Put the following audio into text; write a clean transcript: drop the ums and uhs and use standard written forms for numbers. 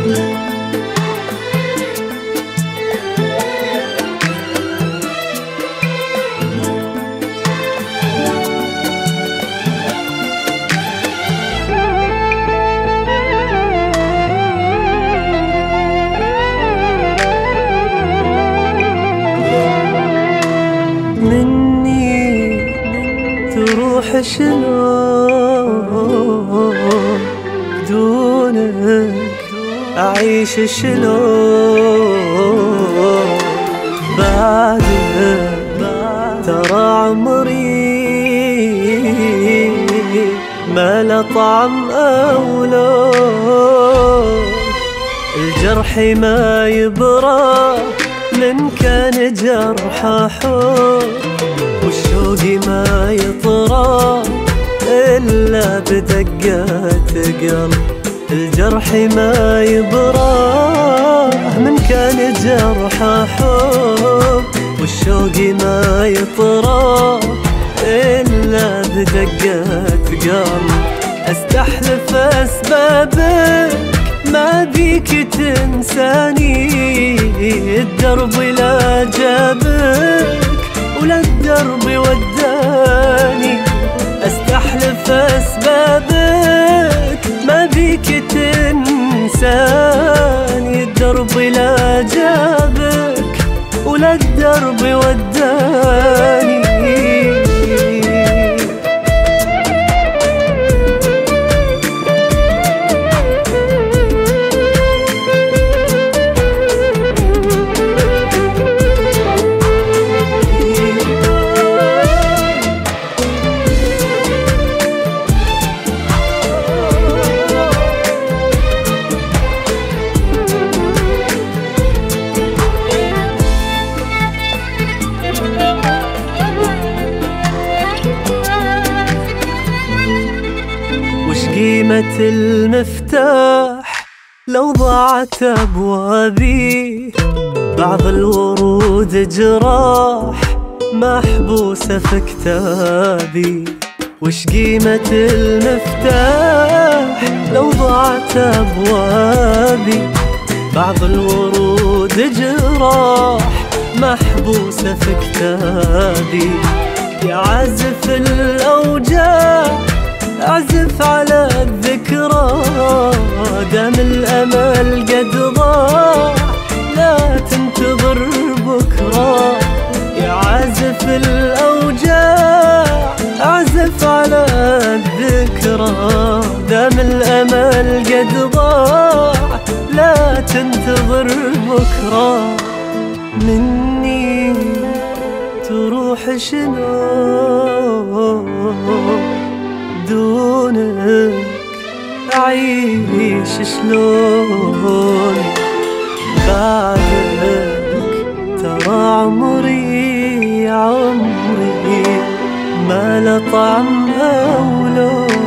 تروح شلون بدونك أعيش شلون بعدك ترى عمري ما له طعم أو لون الجرح ما يبرى من كان جرحه حب والشوق ما يطرى إلا بدقات قلب الجرح ما يبرى من كان جرحه حب والشوق ما يطرى إلا بدقات قلب أستحلف أسبابك ما بيك تنساني الدرب لا جابك ولا الدرب وداني أستحلف أسبابك ما بيك تنساني الدرب لا جابك ولا الدرب وداني قيمة المفتاح لو ضاعت أبوابي بعض الورود جراح محبوسة في كتابي وش قيمة المفتاح لو ضاعت أبوابي بعض الورود جراح محبوسة في كتابي يا عازف الأوجاع أعزف على الذكرى دام الأمل قد ضاع لا تنتظر بكرة يا عازف الأوجاع أعزف على الذكرى دام الأمل قد ضاع لا تنتظر بكرة مني تروح شلون دونك أعيش شلون بعدك ترى عمري ما له طعم أو لون